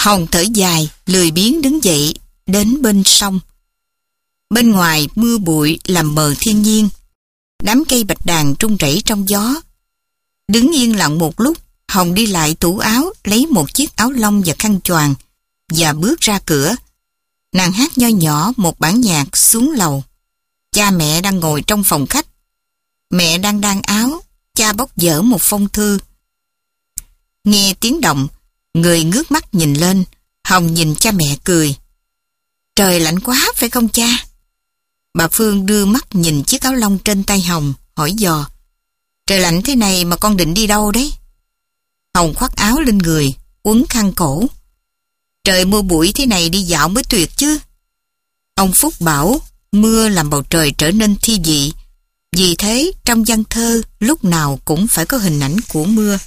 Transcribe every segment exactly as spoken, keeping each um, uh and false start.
Hồng thở dài, lười biếng đứng dậy, đến bên sông. Bên ngoài mưa bụi làm mờ thiên nhiên. Đám cây bạch đàn rung rẩy trong gió. Đứng yên lặng một lúc, Hồng đi lại tủ áo, lấy một chiếc áo lông và khăn choàng và bước ra cửa. Nàng hát nho nhỏ một bản nhạc xuống lầu. Cha mẹ đang ngồi trong phòng khách. Mẹ đang đan áo, cha bóc dở một phong thư. Nghe tiếng động, người ngước mắt nhìn lên. Hồng nhìn cha mẹ cười. Trời lạnh quá phải không cha? Bà Phương đưa mắt nhìn chiếc áo lông trên tay Hồng, hỏi dò. Trời lạnh thế này mà con định đi đâu đấy? Hồng khoác áo lên người, quấn khăn cổ. Trời mưa bụi thế này đi dạo mới tuyệt chứ. Ông Phúc bảo mưa làm bầu trời trở nên thi vị. Vì thế trong văn thơ lúc nào cũng phải có hình ảnh của mưa.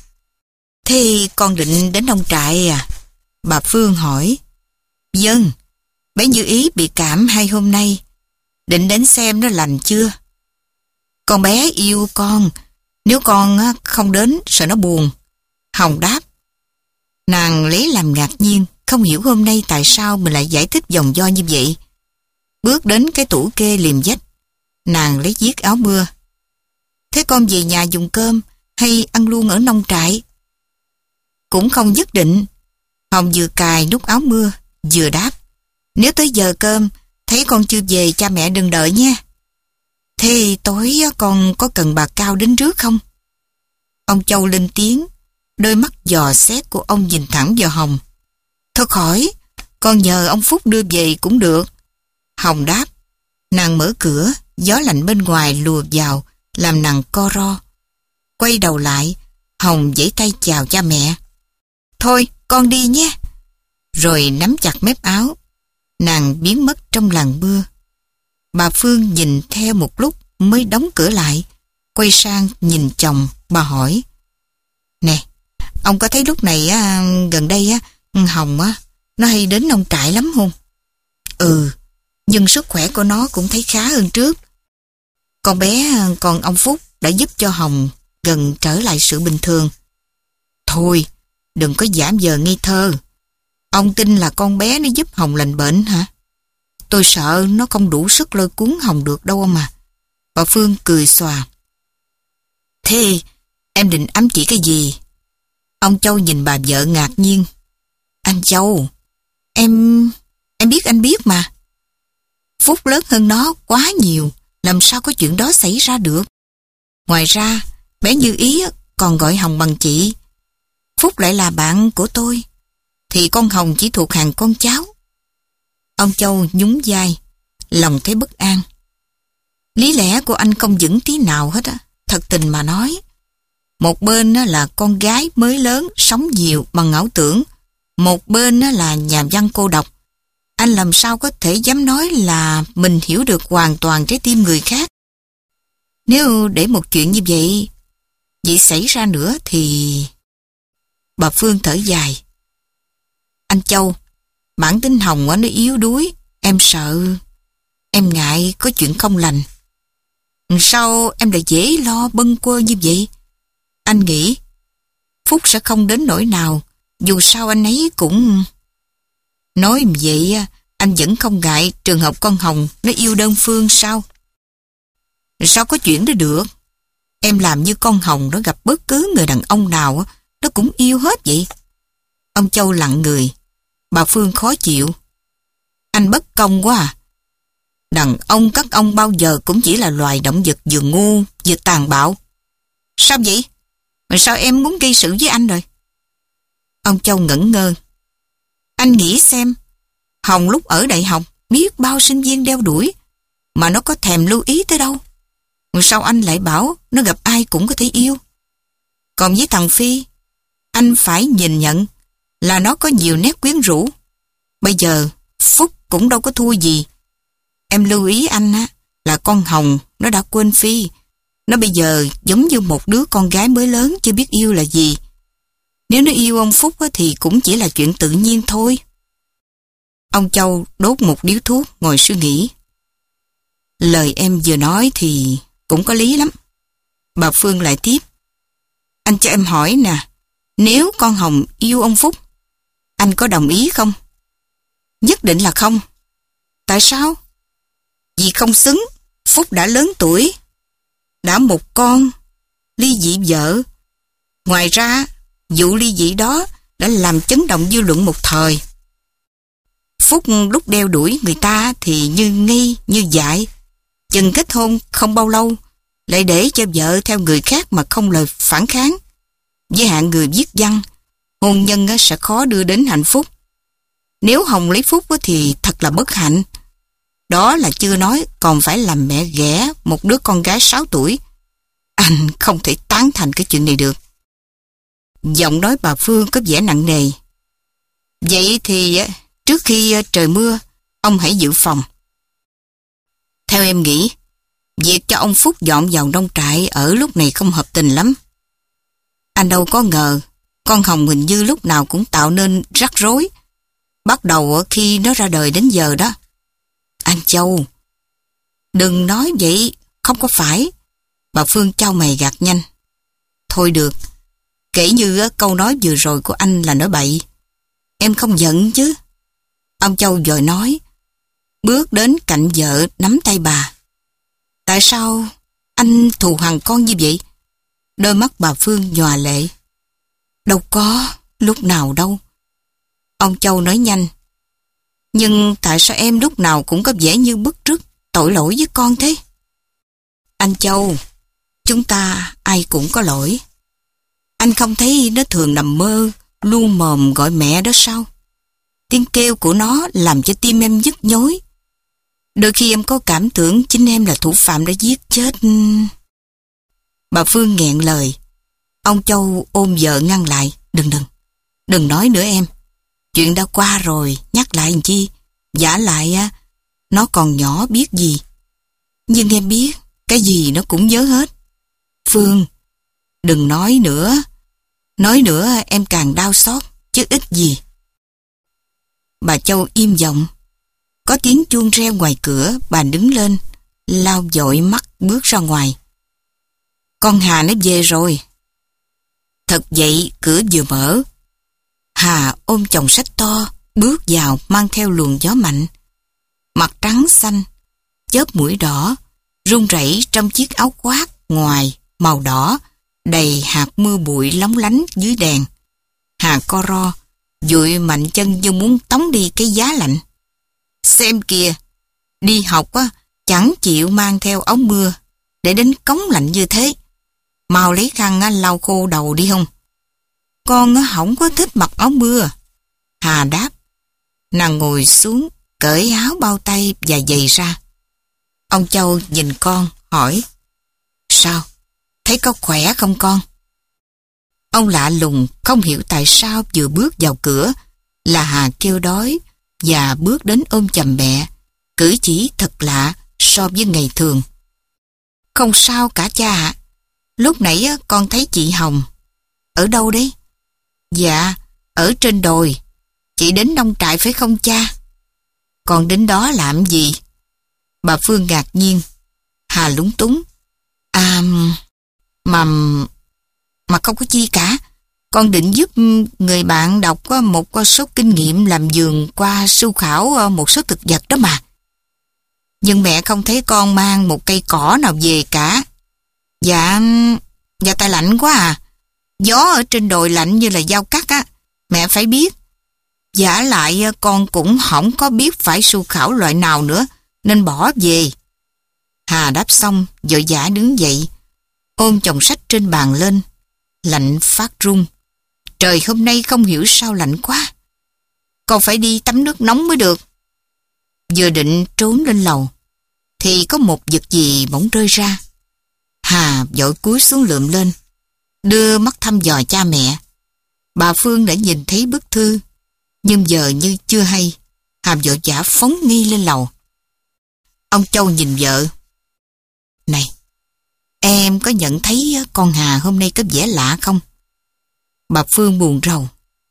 Thế con định đến nông trại à? Bà Phương hỏi. Vâng, bé Như Ý bị cảm hai hôm nay. Định đến xem nó lành chưa? Con bé yêu con. Nếu con không đến sợ nó buồn. Hồng đáp. Nàng lấy làm ngạc nhiên, không hiểu hôm nay tại sao mình lại giải thích vòng vo như vậy. Bước đến cái tủ kê liềm vách, nàng lấy chiếc áo mưa. Thế con về nhà dùng cơm hay ăn luôn ở nông trại? Cũng không nhất định. Hồng vừa cài nút áo mưa, vừa đáp. Nếu tới giờ cơm, thấy con chưa về cha mẹ đừng đợi nha. Thế tối con có cần bà Cao đến rước không? Ông Châu lên tiếng, đôi mắt dò xét của ông nhìn thẳng vào Hồng. Thôi khỏi, con nhờ ông Phúc đưa về cũng được. Hồng đáp. Nàng mở cửa, gió lạnh bên ngoài lùa vào, làm nàng co ro. Quay đầu lại, Hồng giãy tay chào cha mẹ. Thôi, con đi nhé. Rồi nắm chặt mép áo, nàng biến mất trong làn mưa. Bà Phương nhìn theo một lúc mới đóng cửa lại, quay sang nhìn chồng, bà hỏi. Nè, ông có thấy lúc này á, gần đây á, Hồng á, nó hay đến nông trại lắm không? Ừ, nhưng sức khỏe của nó cũng thấy khá hơn trước. Con bé, còn ông Phúc đã giúp cho Hồng gần trở lại sự bình thường. Thôi, đừng có giả vờ ngây thơ. Ông tin là con bé nó giúp Hồng lành bệnh hả? Tôi sợ nó không đủ sức lôi cuốn Hồng được đâu mà. Bà Phương cười xòa. Thế em định ám chỉ cái gì? Ông Châu nhìn bà vợ ngạc nhiên. Anh Châu, em... em biết anh biết mà. Phúc lớn hơn nó quá nhiều, làm sao có chuyện đó xảy ra được. Ngoài ra, bé Như Ý còn gọi Hồng bằng chị. Phúc lại là bạn của tôi, thì con Hồng chỉ thuộc hàng con cháu. Ông Châu nhún vai, lòng thấy bất an. Lý lẽ của anh không vững tí nào hết á, thật tình mà nói. Một bên là con gái mới lớn sống nhiều bằng ảo tưởng, một bên là nhà văn cô độc. Anh làm sao có thể dám nói là mình hiểu được hoàn toàn trái tim người khác? Nếu để một chuyện như vậy, vậy xảy ra nữa thì... Bà Phương thở dài. Anh Châu, bản tính Hồng nó yếu đuối, em sợ, em ngại có chuyện không lành. Sao em lại dễ lo bâng quơ như vậy? Anh nghĩ Phúc sẽ không đến nỗi nào, dù sao anh ấy cũng... Nói vậy anh vẫn không ngại trường hợp con Hồng nó yêu đơn phương sao? Sao có chuyện đó được? Em làm như con Hồng nó gặp bất cứ người đàn ông nào nó cũng yêu hết vậy. Ông Châu lặng người. Bà Phương khó chịu. Anh bất công quá à. Đàn ông các ông bao giờ cũng chỉ là loài động vật vừa ngu vừa tàn bạo. Sao vậy? Mà sao em muốn gây sự với anh rồi? Ông Châu ngẩn ngơ. Anh nghĩ xem, Hồng lúc ở đại học biết bao sinh viên đeo đuổi, mà nó có thèm lưu ý tới đâu. Sao anh lại bảo nó gặp ai cũng có thể yêu? Còn với thằng Phi, anh phải nhìn nhận là nó có nhiều nét quyến rũ. Bây giờ Phúc cũng đâu có thua gì. Em lưu ý anh á, là con Hồng nó đã quên Phi. Nó bây giờ giống như một đứa con gái mới lớn chưa biết yêu là gì. Nếu nó yêu ông Phúc á, thì cũng chỉ là chuyện tự nhiên thôi. Ông Châu đốt một điếu thuốc ngồi suy nghĩ. Lời em vừa nói thì cũng có lý lắm. Bà Phương lại tiếp. Anh cho em hỏi nè, nếu con Hồng yêu ông Phúc, Anh có đồng ý không? Nhất định là không. Tại sao? Vì không xứng. Phúc đã lớn tuổi, đã một con, ly dị vợ. Ngoài ra, vụ ly dị đó đã làm chấn động dư luận một thời. Phúc lúc đeo đuổi người ta thì như nghi, như dại. Chừng kết hôn không bao lâu, lại để cho vợ theo người khác mà không lời phản kháng. Với hạng người viết văn, hôn nhân sẽ khó đưa đến hạnh phúc. Nếu Hồng lấy Phúc thì thật là bất hạnh. Đó là chưa nói còn phải làm mẹ ghẻ một đứa con gái sáu tuổi. Anh không thể tán thành cái chuyện này được. Giọng nói bà Phương có vẻ nặng nề. Vậy thì trước khi trời mưa, ông hãy dự phòng. Theo em nghĩ, việc cho ông Phúc dọn vào nông trại ở lúc này không hợp tình lắm. Anh đâu có ngờ, con Hồng hình như lúc nào cũng tạo nên rắc rối. Bắt đầu khi nó ra đời đến giờ đó. Anh Châu, đừng nói vậy, không có phải. Bà Phương chau mày gạt nhanh. Thôi được, kể như câu nói vừa rồi của anh là nói bậy. Em không giận chứ? Ông Châu vội nói, bước đến cạnh vợ nắm tay bà. Tại sao anh thù hằn con như vậy? Đôi mắt bà Phương nhòa lệ. Đâu có, lúc nào đâu. Ông Châu nói nhanh. Nhưng tại sao em lúc nào cũng có vẻ như bức rứt, tội lỗi với con thế? Anh Châu, chúng ta ai cũng có lỗi. Anh không thấy nó thường nằm mơ, lu mồm gọi mẹ đó sao? Tiếng kêu của nó làm cho tim em nhức nhối. Đôi khi em có cảm tưởng chính em là thủ phạm đã giết chết. Bà Phương nghẹn lời. Ông Châu ôm vợ ngăn lại. Đừng đừng, đừng nói nữa em. Chuyện đã qua rồi, nhắc lại làm chi? Vả lại á, nó còn nhỏ biết gì. Nhưng em biết, cái gì nó cũng nhớ hết. Phương, đừng nói nữa. Nói nữa em càng đau xót, chứ ít gì. Bà Châu im giọng. Có tiếng chuông reo ngoài cửa, bà đứng lên, lau dội mắt bước ra ngoài. Con Hà nó về rồi. Thật vậy, cửa vừa mở. Hà ôm chồng sách to, bước vào mang theo luồng gió mạnh. Mặt trắng xanh, chớp mũi đỏ, run rẩy trong chiếc áo khoác ngoài màu đỏ, đầy hạt mưa bụi lóng lánh dưới đèn. Hà co ro, dụi mạnh chân như muốn tống đi cái giá lạnh. Xem kìa, đi học á, chẳng chịu mang theo áo mưa, để đến cống lạnh như thế. Mau lấy khăn á, lau khô đầu đi không? Con á, không có thích mặc áo mưa. Hà đáp. Nàng ngồi xuống, cởi áo bao tay và giày ra. Ông Châu nhìn con, hỏi. Sao? Thấy có khỏe không con? Ông lạ lùng, không hiểu tại sao vừa bước vào cửa là Hà kêu đói và bước đến ôm chầm mẹ, cử chỉ thật lạ so với ngày thường. Không sao cả cha ạ. Lúc nãy con thấy chị Hồng. Ở đâu đấy? Dạ, ở trên đồi. Chị đến nông trại phải không cha? Con đến đó làm gì? Bà Phương ngạc nhiên. Hà lúng túng. À, mà... Mà không có chi cả. Con định giúp người bạn đọc một số kinh nghiệm làm vườn qua sưu khảo một số thực vật đó mà. Nhưng mẹ không thấy con mang một cây cỏ nào về cả. Dạ... Dạ tại lạnh quá à. Gió ở trên đồi lạnh như là dao cắt á. Mẹ phải biết. Vả lại con cũng không có biết phải sưu khảo loại nào nữa, nên bỏ về. Hà đáp xong, vội vã đứng dậy, ôm chồng sách trên bàn lên. Lạnh phát run. Trời hôm nay không hiểu sao lạnh quá. Con phải đi tắm nước nóng mới được. Vừa định trốn lên lầu, thì có một vật gì bỗng rơi ra. Hà vội cúi xuống lượm lên, đưa mắt thăm dò cha mẹ. Bà Phương đã nhìn thấy bức thư, nhưng giờ như chưa hay. Hà vội vã phóng nghi lên lầu. Ông Châu nhìn vợ. Này, em có nhận thấy con Hà hôm nay có vẻ lạ không? Bà Phương buồn rầu.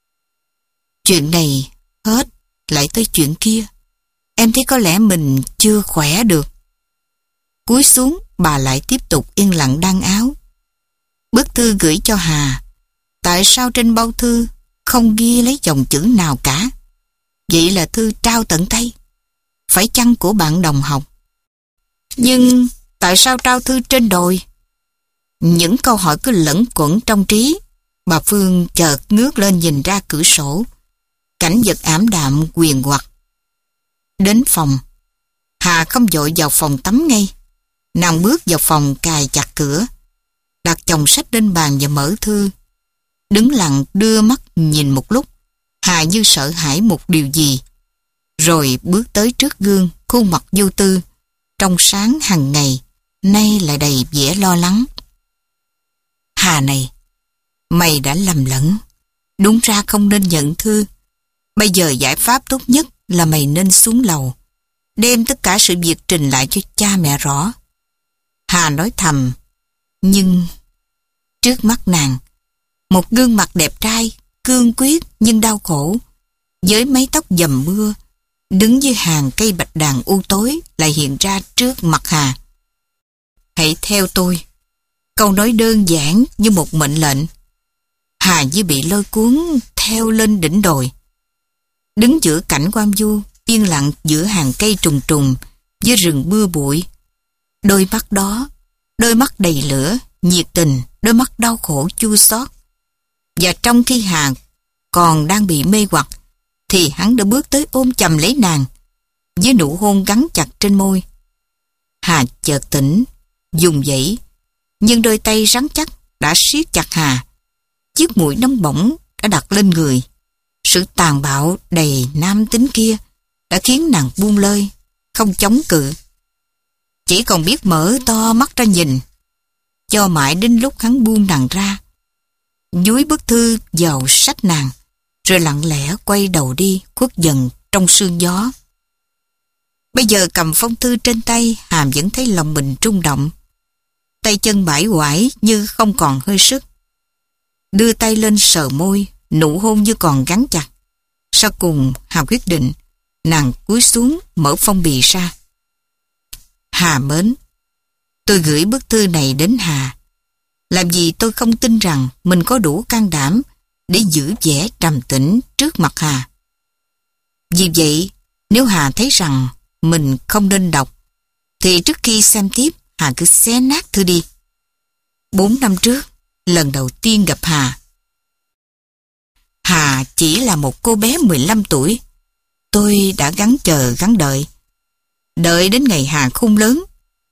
Chuyện này hết, lại tới chuyện kia. Em thấy có lẽ mình chưa khỏe được. Cúi xuống, bà lại tiếp tục yên lặng đan áo. Bức thư gửi cho Hà. Tại sao trên bao thư không ghi lấy dòng chữ nào cả. Vậy là thư trao tận tay. Phải chăng của bạn đồng học? Nhưng tại sao trao thư trên đồi? Những câu hỏi cứ lẫn quẩn trong trí. Bà Phương chợt ngước lên nhìn ra cửa sổ. Cảnh vật ảm đạm quyền hoặc. Đến phòng, Hà không vội vào phòng tắm ngay. Nàng bước vào phòng cài chặt cửa, đặt chồng sách lên bàn và mở thư. Đứng lặng đưa mắt nhìn một lúc, Hà như sợ hãi một điều gì. Rồi bước tới trước gương, khuôn mặt vô tư, trong sáng hằng ngày, nay lại đầy vẻ lo lắng. Hà này, mày đã lầm lẫn. Đúng ra không nên nhận thư. Bây giờ giải pháp tốt nhất là mày nên xuống lầu, đem tất cả sự việc trình lại cho cha mẹ rõ. Hà nói thầm, nhưng trước mắt nàng, một gương mặt đẹp trai, cương quyết nhưng đau khổ, với mái tóc dầm mưa, đứng dưới hàng cây bạch đàn u tối lại hiện ra trước mặt Hà. Hãy theo tôi. Câu nói đơn giản như một mệnh lệnh. Hà như bị lôi cuốn theo lên đỉnh đồi. Đứng giữa cảnh hoang vu, yên lặng giữa hàng cây trùng trùng với rừng mưa bụi. Đôi mắt đó, đôi mắt đầy lửa, nhiệt tình, đôi mắt đau khổ chua xót. Và trong khi Hà còn đang bị mê hoặc, thì hắn đã bước tới ôm chầm lấy nàng, với nụ hôn gắn chặt trên môi. Hà chợt tỉnh, dùng dãy, nhưng đôi tay rắn chắc đã siết chặt Hà. Chiếc mũi nóng bỏng đã đặt lên người. Sự tàn bạo đầy nam tính kia đã khiến nàng buông lơi, không chống cự. Chỉ còn biết mở to mắt ra nhìn, cho mãi đến lúc hắn buông nàng ra, dúi bức thư vào sách nàng, rồi lặng lẽ quay đầu đi, khuất dần trong sương gió. Bây giờ cầm phong thư trên tay, Hàm vẫn thấy lòng mình rung động. Tay chân bãi quải như không còn hơi sức. Đưa tay lên sờ môi, nụ hôn như còn gắn chặt. Sau cùng Hà quyết định, nàng cúi xuống mở phong bì ra. Hà mến, tôi gửi bức thư này đến Hà. Làm gì tôi không tin rằng mình có đủ can đảm để giữ vẻ trầm tĩnh trước mặt Hà. Vì vậy, nếu Hà thấy rằng mình không nên đọc, thì trước khi xem tiếp, Hà cứ xé nát thư đi. Bốn năm trước, lần đầu tiên gặp Hà, Hà chỉ là một cô bé mười lăm tuổi. Tôi đã gắng chờ gắng đợi, đợi đến ngày Hà khôn lớn.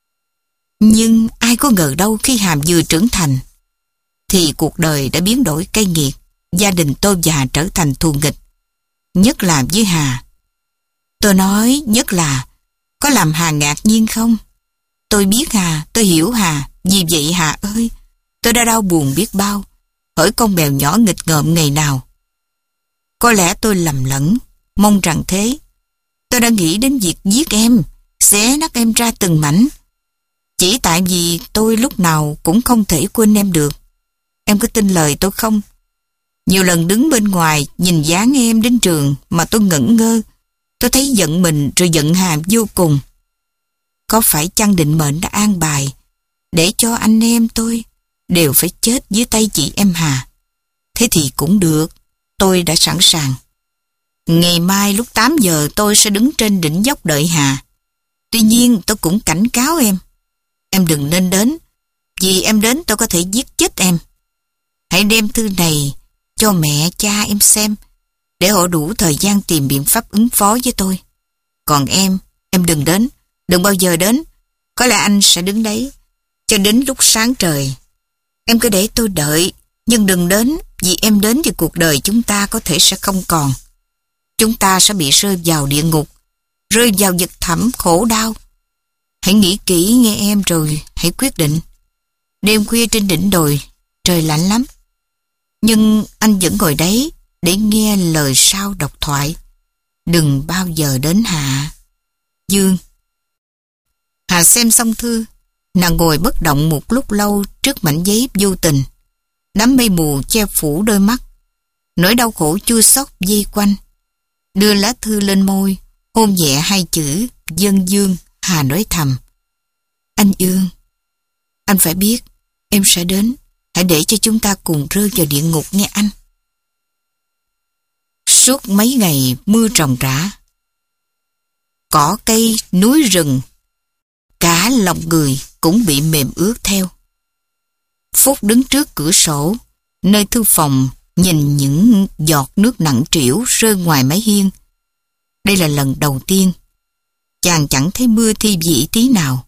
Nhưng ai có ngờ đâu khi Hà vừa trưởng thành, thì cuộc đời đã biến đổi cay nghiệt. Gia đình tôi và Hà trở thành thù nghịch, nhất là với Hà. Tôi nói nhất là, có làm Hà ngạc nhiên không? Tôi biết Hà, tôi hiểu Hà. Vì vậy Hà ơi, tôi đã đau buồn biết bao, hỡi con mèo nhỏ nghịch ngợm ngày nào. Có lẽ tôi lầm lẫn, mong rằng thế. Tôi đã nghĩ đến việc giết em, xé nát em ra từng mảnh. Chỉ tại vì tôi lúc nào cũng không thể quên em được. Em có tin lời tôi không? Nhiều lần đứng bên ngoài nhìn dáng em đến trường mà tôi ngẩn ngơ. Tôi thấy giận mình rồi giận Hà vô cùng. Có phải chăng định mệnh đã an bài để cho anh em tôi đều phải chết dưới tay chị em Hà? Thế thì cũng được, tôi đã sẵn sàng. Ngày mai lúc tám giờ tôi sẽ đứng trên đỉnh dốc đợi Hà. Tuy nhiên tôi cũng cảnh cáo em, em đừng nên đến. Vì em đến tôi có thể giết chết em. Hãy đem thư này cho mẹ cha em xem, để họ đủ thời gian tìm biện pháp ứng phó với tôi. Còn em, em đừng đến, đừng bao giờ đến. Có lẽ anh sẽ đứng đấy cho đến lúc sáng trời. Em cứ để tôi đợi, nhưng đừng đến. Vì em đến thì cuộc đời chúng ta có thể sẽ không còn. Chúng ta sẽ bị rơi vào địa ngục, rơi vào vực thẳm khổ đau. Hãy nghĩ kỹ nghe em rồi hãy quyết định. Đêm khuya trên đỉnh đồi, trời lạnh lắm, nhưng anh vẫn ngồi đấy để nghe lời sau độc thoại. Đừng bao giờ đến Hạ. Dương. Hà xem xong thư, nàng ngồi bất động một lúc lâu trước mảnh giấy vô tình. Đám mây mù che phủ đôi mắt, nỗi đau khổ chua xót vây quanh. Đưa lá thư lên môi, hôn nhẹ hai chữ Dân Dương. Hà nói thầm, anh Dương, anh phải biết em sẽ đến. Hãy để cho chúng ta cùng rơi vào địa ngục nghe anh. Suốt mấy ngày mưa ròng rã, cỏ cây, núi rừng, cả lòng người cũng bị mềm ướt theo. Phúc đứng trước cửa sổ, nơi thư phòng, nhìn những giọt nước nặng trĩu rơi ngoài mái hiên. Đây là lần đầu tiên chàng chẳng thấy mưa thi vị tí nào.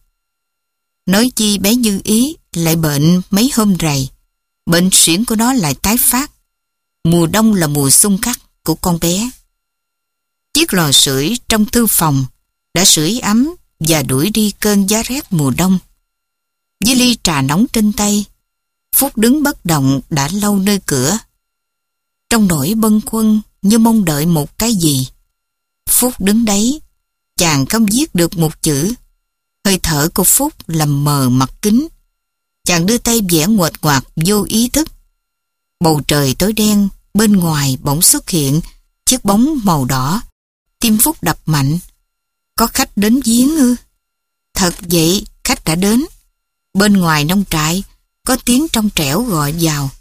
Nói chi bé Như Ý lại bệnh mấy hôm rày, bệnh suyễn của nó lại tái phát. Mùa đông là mùa xung khắc của con bé. Chiếc lò sưởi trong thư phòng đã sưởi ấm và đuổi đi cơn giá rét mùa đông. Với ly trà nóng trên tay, Phúc đứng bất động đã lâu nơi cửa. Trong nỗi bâng khuâng như mong đợi một cái gì. Phúc đứng đấy, chàng không viết được một chữ. Hơi thở của Phúc làm mờ mặt kính. Chàng đưa tay vẽ nguệch ngoạc vô ý thức. Bầu trời tối đen, bên ngoài bỗng xuất hiện chiếc bóng màu đỏ. Tim Phúc đập mạnh. Có khách đến viếng ư? Thật vậy, khách đã đến. Bên ngoài nông trại, có tiếng trong trẻo gọi vào.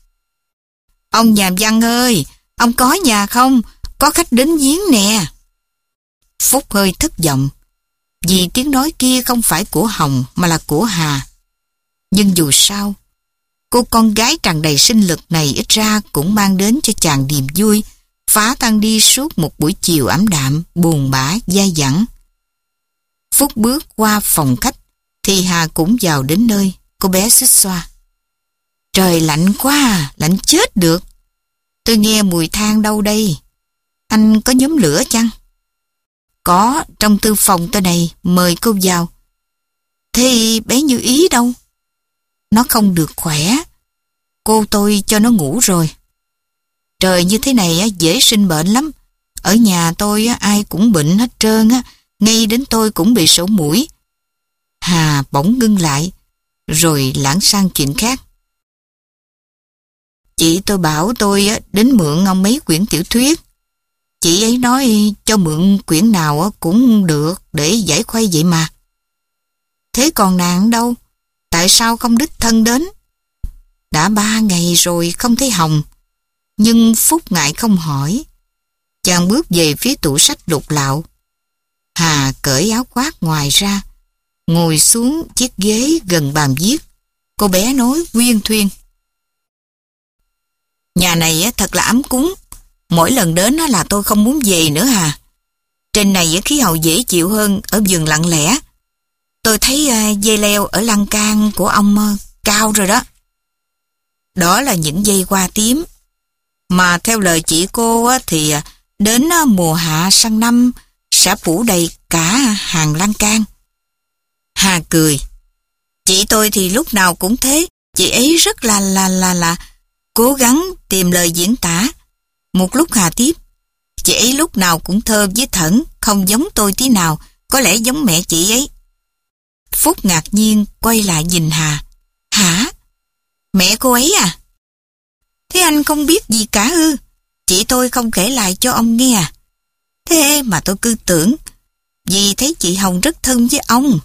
Ông nhà văn ơi, ông có nhà không? Có khách đến viếng nè. Phúc hơi thất vọng, vì tiếng nói kia không phải của Hồng mà là của Hà. Nhưng dù sao, cô con gái tràn đầy sinh lực này ít ra cũng mang đến cho chàng niềm vui, phá tan đi suốt một buổi chiều ảm đạm, buồn bã, dai dẳng. Phúc bước qua phòng khách, thì Hà cũng vào đến nơi. Cô bé xích xoa. Trời lạnh quá à, lạnh chết được. Tôi nghe mùi than đâu đây. Anh có nhóm lửa chăng? Có, trong thư phòng tôi này, mời cô vào. Thế bé Như Ý đâu? Nó không được khỏe. Cô tôi cho nó ngủ rồi. Trời như thế này dễ sinh bệnh lắm. Ở nhà tôi ai cũng bệnh hết trơn á, ngay đến tôi cũng bị sổ mũi. Hà bỗng ngưng lại, rồi lãng sang chuyện khác. Chị tôi bảo tôi đến mượn ông mấy quyển tiểu thuyết. Chị ấy nói cho mượn quyển nào cũng được để giải khuây vậy mà. Thế còn nàng đâu? Tại sao không đích thân đến? Đã ba ngày rồi không thấy Hồng. Nhưng Phúc ngại không hỏi. Chàng bước về phía tủ sách lục lạo. Hà cởi áo khoác ngoài ra, ngồi xuống chiếc ghế gần bàn viết. Cô bé nói uyên thuyên. Nhà này thật là ấm cúng. Mỗi lần đến là tôi không muốn về nữa Hà. Trên này khí hậu dễ chịu hơn ở vườn lặng lẽ. Tôi thấy dây leo ở lan can của ông cao rồi đó. Đó là những dây hoa tím. Mà theo lời chị cô thì đến mùa hạ sang năm sẽ phủ đầy cả hàng lan can. Hà cười. Chị tôi thì lúc nào cũng thế. Chị ấy rất là là là là cố gắng tìm lời diễn tả. Một lúc Hà tiếp. Chị ấy lúc nào cũng thơ với thẩn, không giống tôi tí nào, có lẽ giống mẹ chị ấy. Phúc ngạc nhiên quay lại nhìn Hà. Hả? Mẹ cô ấy à? Thế anh không biết gì cả ư? Chị tôi không kể lại cho ông nghe à? Thế mà tôi cứ tưởng, vì thấy chị Hồng rất thân với ông.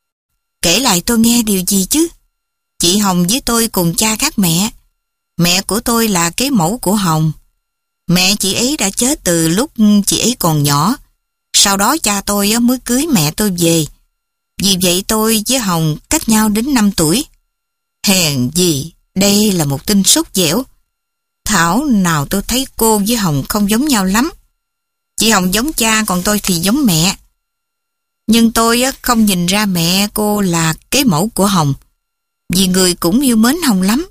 Kể lại tôi nghe điều gì chứ? Chị Hồng với tôi cùng cha khác mẹ. Mẹ của tôi là cái mẫu của Hồng. Mẹ chị ấy đã chết từ lúc chị ấy còn nhỏ. Sau đó cha tôi mới cưới mẹ tôi về. Vì vậy tôi với Hồng cách nhau đến năm tuổi. Hèn gì, đây là một tin sốt dẻo. Thảo nào tôi thấy cô với Hồng không giống nhau lắm. Chị Hồng giống cha, còn tôi thì giống mẹ. Nhưng tôi không nhìn ra mẹ cô là cái mẫu của Hồng, vì người cũng yêu mến Hồng lắm.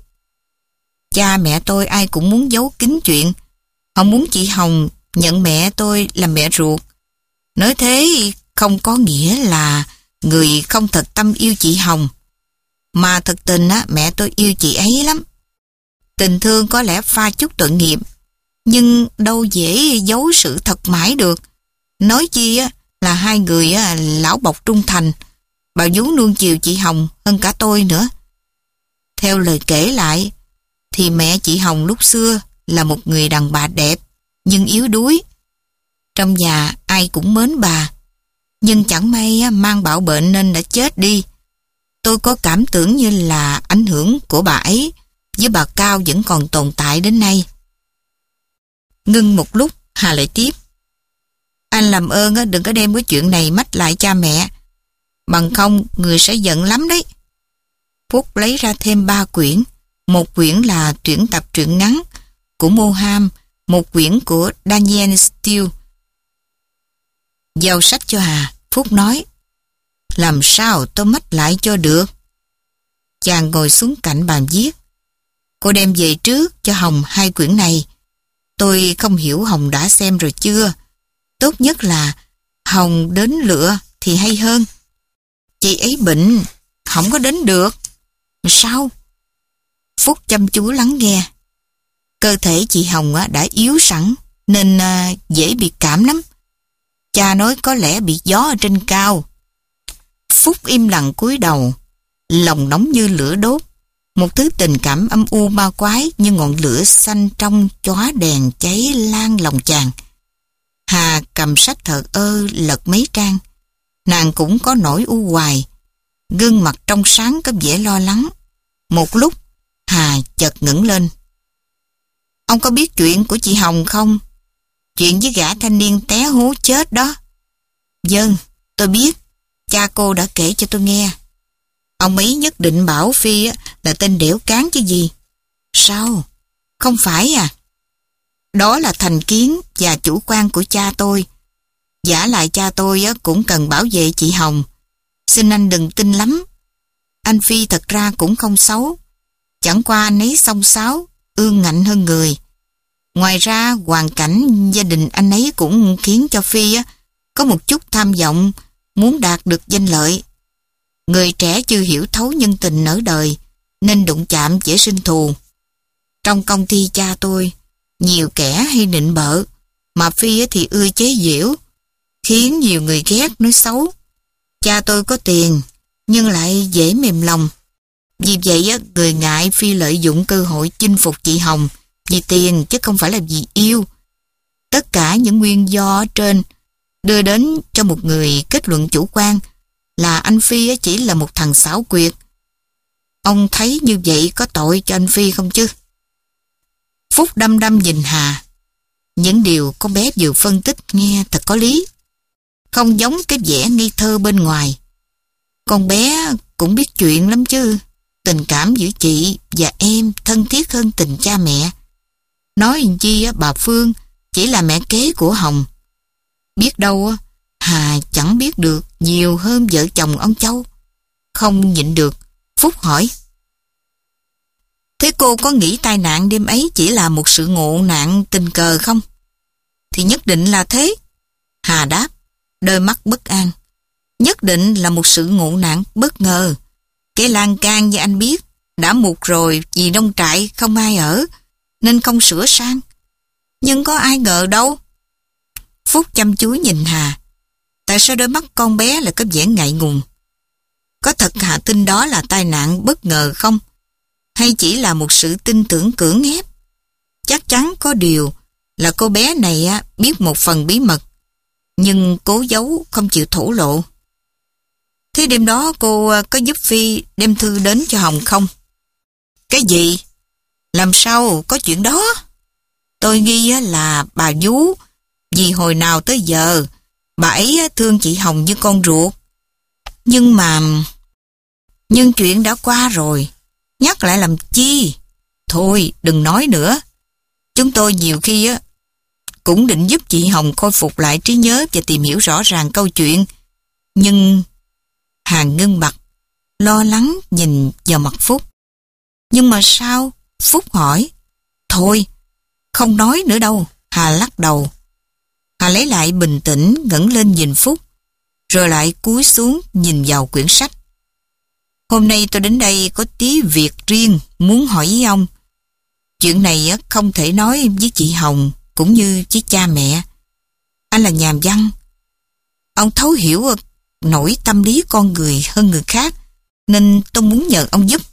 Cha mẹ tôi ai cũng muốn giấu kín chuyện. Họ muốn chị Hồng nhận mẹ tôi là mẹ ruột. Nói thế không có nghĩa là người không thật tâm yêu chị Hồng. Mà thật tình á, mẹ tôi yêu chị ấy lắm. Tình thương có lẽ pha chút tội nghiệp, nhưng đâu dễ giấu sự thật mãi được. Nói chi á, là hai người á, lão bọc trung thành. Bà vú nuông chiều chị Hồng hơn cả tôi nữa. Theo lời kể lại, thì mẹ chị Hồng lúc xưa là một người đàn bà đẹp, nhưng yếu đuối. Trong nhà ai cũng mến bà, nhưng chẳng may á, mang bạo bệnh nên đã chết đi. Tôi có cảm tưởng như là ảnh hưởng của bà ấy với bà Cao vẫn còn tồn tại đến nay. Ngưng một lúc, Hà lại tiếp. Anh làm ơn á, đừng có đem cái chuyện này mách lại cha mẹ. Bằng không người sẽ giận lắm đấy. Phúc lấy ra thêm ba quyển. Một quyển là tuyển tập truyện ngắn của Moham, một quyển của Daniel Steele. Giao sách cho Hà, Phúc nói. Làm sao tôi mách lại cho được? Chàng ngồi xuống cạnh bàn viết. Cô đem về trước cho Hồng hai quyển này. Tôi không hiểu Hồng đã xem rồi chưa. Tốt nhất là Hồng đến lựa thì hay hơn. Chị ấy bệnh, không có đến được. Sao? Phúc chăm chú lắng nghe. Cơ thể chị Hồng đã yếu sẵn nên dễ bị cảm lắm. Cha nói có lẽ bị gió ở trên cao. Phúc im lặng cúi đầu, lòng nóng như lửa đốt. Một thứ tình cảm âm u ma quái như ngọn lửa xanh trong chóa đèn cháy lan lòng chàng. Hà cầm sách thờ ơ lật mấy trang. Nàng cũng có nỗi u hoài. Gương mặt trong sáng có vẻ lo lắng. Một lúc, Hà chợt ngẩng lên. Ông có biết chuyện của chị Hồng không? Chuyện với gã thanh niên té hố chết đó. Vâng, tôi biết. Cha cô đã kể cho tôi nghe. Ông ấy nhất định bảo Phi là tên đẻo cán chứ gì. Sao? Không phải à? Đó là thành kiến và chủ quan của cha tôi. Giả lại cha tôi cũng cần bảo vệ chị Hồng. Xin anh đừng tin lắm. Anh Phi thật ra cũng không xấu. Chẳng qua anh ấy xông xáo, ương ngạnh hơn người. Ngoài ra hoàn cảnh gia đình anh ấy cũng khiến cho Phi có một chút tham vọng muốn đạt được danh lợi. Người trẻ chưa hiểu thấu nhân tình ở đời nên đụng chạm dễ sinh thù. Trong công ty cha tôi, nhiều kẻ hay nịnh bợ, mà Phi thì ưa chế giễu, khiến nhiều người ghét nói xấu. Cha tôi có tiền nhưng lại dễ mềm lòng. Vì vậy người ngại Phi lợi dụng cơ hội chinh phục chị Hồng vì tiền chứ không phải là vì yêu. Tất cả những nguyên do trên đưa đến cho một người kết luận chủ quan là anh Phi chỉ là một thằng xảo quyệt. Ông thấy như vậy có tội cho anh Phi không chứ? Phúc đăm đăm nhìn Hà. Những điều con bé vừa phân tích nghe thật có lý. Không giống cái vẻ ngây thơ bên ngoài. Con bé cũng biết chuyện lắm chứ. Tình cảm giữa chị và em thân thiết hơn tình cha mẹ. Nói làm chi bà Phương chỉ là mẹ kế của Hồng. Biết đâu Hà chẳng biết được nhiều hơn vợ chồng ông Châu. Không nhịn được, Phúc hỏi. Thế cô có nghĩ tai nạn đêm ấy chỉ là một sự ngộ nạn tình cờ không? Thì nhất định là thế. Hà đáp, đôi mắt bất an. Nhất định là một sự ngộ nạn bất ngờ. Cái lan can như anh biết đã mục rồi vì nông trại không ai ở nên không sửa sang. Nhưng có ai ngờ đâu. Phúc chăm chú nhìn Hà. Tại sao đôi mắt con bé lại có vẻ ngại ngùng? Có thật Hà tin đó là tai nạn bất ngờ không? Hay chỉ là một sự tin tưởng cưỡng ép? Chắc chắn có điều là cô bé này biết một phần bí mật, nhưng cố giấu không chịu thổ lộ. Thế đêm đó cô có giúp Phi đem thư đến cho Hồng không? Cái gì? Làm sao có chuyện đó? Tôi nghi là bà vú, vì hồi nào tới giờ bà ấy thương chị Hồng như con ruột. Nhưng mà... Nhưng chuyện đã qua rồi, nhắc lại làm chi? Thôi đừng nói nữa. Chúng tôi nhiều khi á cũng định giúp chị Hồng khôi phục lại trí nhớ và tìm hiểu rõ ràng câu chuyện. Nhưng... Hà ngưng bặt, lo lắng nhìn vào mặt Phúc. Nhưng mà sao? Phúc hỏi. Thôi, không nói nữa đâu. Hà lắc đầu. Hà lấy lại bình tĩnh, ngẩng lên nhìn Phúc, rồi lại cúi xuống nhìn vào quyển sách. Hôm nay tôi đến đây có tí việc riêng muốn hỏi với ông. Chuyện này không thể nói với chị Hồng cũng như với cha mẹ. Anh là nhà văn. Ông thấu hiểu nỗi tâm lý con người hơn người khác, nên tôi muốn nhờ ông giúp.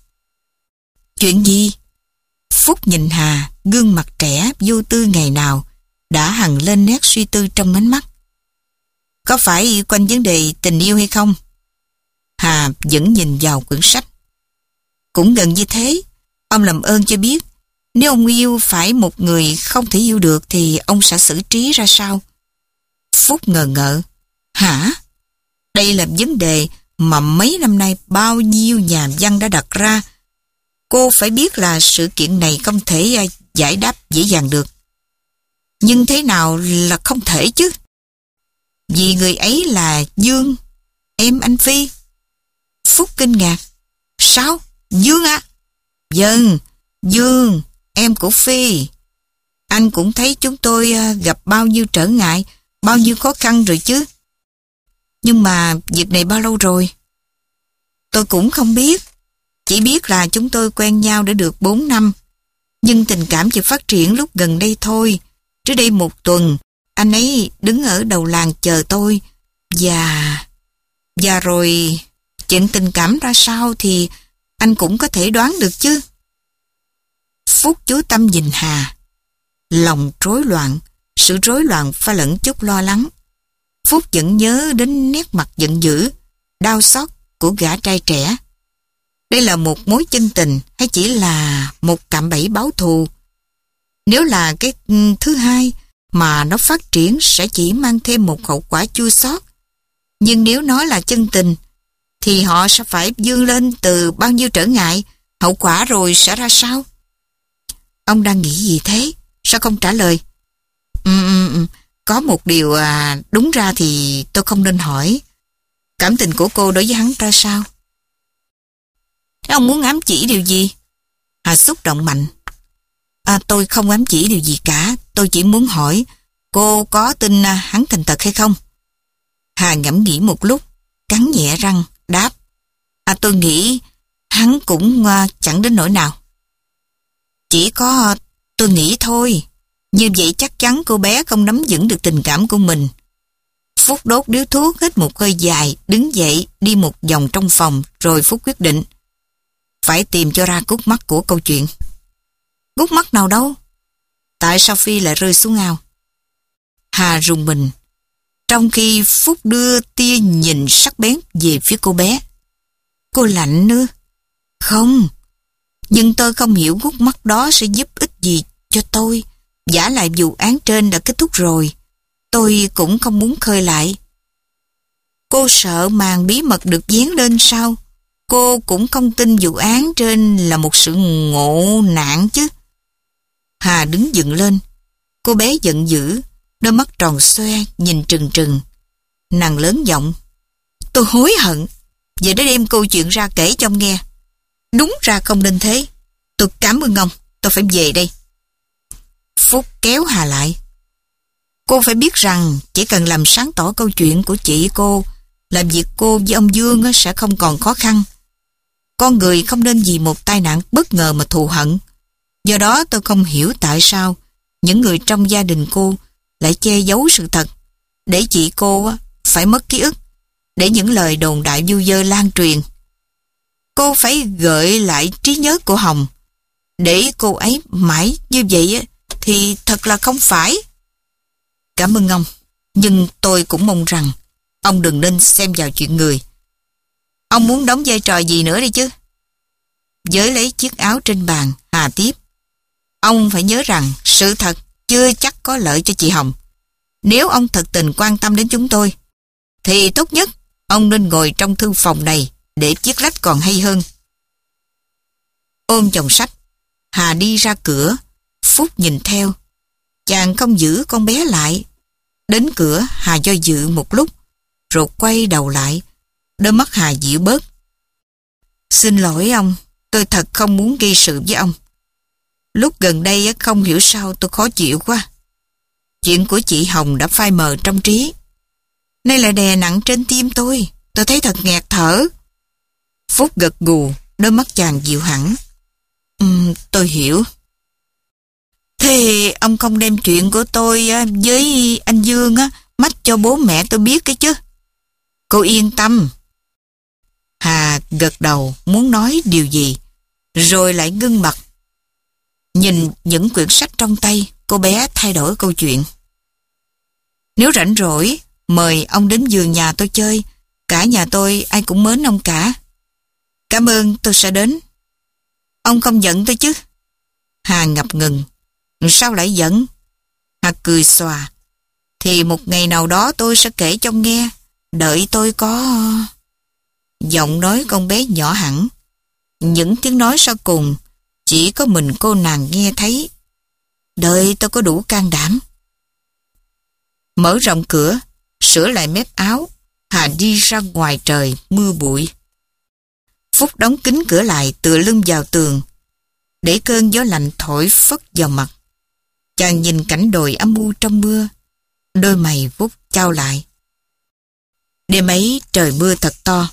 Chuyện gì? Phúc nhìn Hà, gương mặt trẻ vô tư ngày nào đã hằn lên nét suy tư trong ánh mắt. Có phải quanh vấn đề tình yêu hay không? Hà vẫn nhìn vào quyển sách. Cũng gần như thế. Ông làm ơn cho biết Nếu ông yêu phải một người không thể yêu được thì ông sẽ xử trí ra sao? Phúc ngờ ngợ. Hả? Đây là vấn đề mà mấy năm nay bao nhiêu nhà văn đã đặt ra. Cô phải biết là sự kiện này không thể giải đáp dễ dàng được. Nhưng thế nào là không thể chứ? Vì người ấy là Dương, em anh Phi. Phúc kinh ngạc. Sao? Dương à? Vâng, Dương, em của Phi. Anh cũng thấy chúng tôi gặp bao nhiêu trở ngại, bao nhiêu khó khăn rồi chứ. Nhưng mà việc này bao lâu rồi? Tôi cũng không biết. Chỉ biết là chúng tôi quen nhau đã được bốn năm. Nhưng tình cảm chỉ phát triển lúc gần đây thôi. Trước đây một tuần, anh ấy đứng ở đầu làng chờ tôi. Và... Và rồi... Chuyện tình cảm ra sao thì anh cũng có thể đoán được chứ. Phúc chú tâm nhìn Hà. Lòng rối loạn. Sự rối loạn pha lẫn chút lo lắng. Phúc vẫn nhớ đến nét mặt giận dữ, đau xót của gã trai trẻ. Đây là một mối chân tình hay chỉ là một cạm bẫy báo thù? Nếu là cái thứ hai mà nó phát triển sẽ chỉ mang thêm một hậu quả chua xót. Nhưng nếu nó là chân tình thì họ sẽ phải vươn lên từ bao nhiêu trở ngại, hậu quả rồi sẽ ra sao? Ông đang nghĩ gì thế? Sao không trả lời? Ừ, ừ, ừ. Có một điều à, đúng ra thì tôi không nên hỏi. Cảm tình của cô đối với hắn ra sao? Thế ông muốn ám chỉ điều gì? Hà xúc động mạnh. À, tôi không ám chỉ điều gì cả. Tôi chỉ muốn hỏi cô có tin à, hắn thành thật hay không? Hà ngẫm nghĩ một lúc, cắn nhẹ răng, đáp. À, tôi nghĩ hắn cũng à, chẳng đến nỗi nào. Chỉ có à, tôi nghĩ thôi. Như vậy chắc chắn cô bé không nắm vững được tình cảm của mình. Phúc đốt điếu thuốc, hít một hơi dài, đứng dậy, đi một vòng trong phòng, rồi Phúc quyết định. Phải tìm cho ra cút mắt của câu chuyện. Cút mắt nào đâu? Tại sao Phi lại rơi xuống ao? Hà rùng mình, trong khi Phúc đưa tia nhìn sắc bén về phía cô bé. Cô lạnh nữa. Không, nhưng tôi không hiểu gút mắt đó sẽ giúp ích gì cho tôi. Giả lại vụ án trên đã kết thúc rồi. Tôi cũng không muốn khơi lại. Cô sợ màn bí mật được vén lên sao? Cô cũng không tin vụ án trên là một sự ngộ nạn chứ. Hà đứng dựng lên. Cô bé giận dữ, đôi mắt tròn xoe nhìn trừng trừng. Nàng lớn giọng. Tôi hối hận vì đã đem câu chuyện ra kể cho ông nghe. Đúng ra không nên thế. Tôi cảm ơn ông. Tôi phải về đây. Phúc kéo Hà lại. Cô phải biết rằng chỉ cần làm sáng tỏ câu chuyện của chị cô, làm việc cô với ông Dương sẽ không còn khó khăn. Con người không nên vì một tai nạn bất ngờ mà thù hận. Do đó tôi không hiểu tại sao những người trong gia đình cô lại che giấu sự thật, để chị cô phải mất ký ức, để những lời đồn đại vu vơ lan truyền. Cô phải gợi lại trí nhớ của Hồng. Để cô ấy mãi như vậy thì thật là không phải. Cảm ơn ông, nhưng tôi cũng mong rằng ông đừng nên xem vào chuyện người. Ông muốn đóng vai trò gì nữa đây chứ? Với lấy chiếc áo trên bàn, Hà tiếp. Ông phải nhớ rằng sự thật chưa chắc có lợi cho chị Hồng. Nếu ông thật tình quan tâm đến chúng tôi, thì tốt nhất ông nên ngồi trong thư phòng này để viết lách còn hay hơn. Ôm chồng sách, Hà đi ra cửa. Phúc nhìn theo. Chàng không giữ con bé lại. Đến cửa, Hà do dự một lúc, rồi quay đầu lại. Đôi mắt Hà dịu bớt. Xin lỗi ông, tôi thật không muốn gây sự với ông. Lúc gần đây không hiểu sao tôi khó chịu quá. Chuyện của chị Hồng đã phai mờ trong trí. Nay lại đè nặng trên tim tôi. Tôi thấy thật nghẹt thở. Phúc gật gù, đôi mắt chàng dịu hẳn. Ừm, tôi hiểu. Thế ông không đem chuyện của tôi với anh Dương á mách cho bố mẹ tôi biết cái chứ? Cô yên tâm. Hà gật đầu muốn nói điều gì, rồi lại ngưng bặt. Nhìn những quyển sách trong tay, cô bé thay đổi câu chuyện. Nếu rảnh rỗi, mời ông đến vườn nhà tôi chơi. Cả nhà tôi ai cũng mến ông cả. Cảm ơn, tôi sẽ đến. Ông không giận tôi chứ? Hà ngập ngừng. Sao lại giận? Hà cười xòa. Thì một ngày nào đó tôi sẽ kể cho nghe. Đợi tôi có... Giọng nói con bé nhỏ hẳn. Những tiếng nói sau cùng chỉ có mình cô nàng nghe thấy. Đợi tôi có đủ can đảm. Mở rộng cửa, sửa lại mép áo, Hà đi ra ngoài trời mưa bụi. Phúc đóng kín cửa lại, tựa lưng vào tường, để cơn gió lạnh thổi phất vào mặt. Chàng nhìn cảnh đồi âm u trong mưa, đôi mày Phúc chau lại. Đêm ấy trời mưa thật to.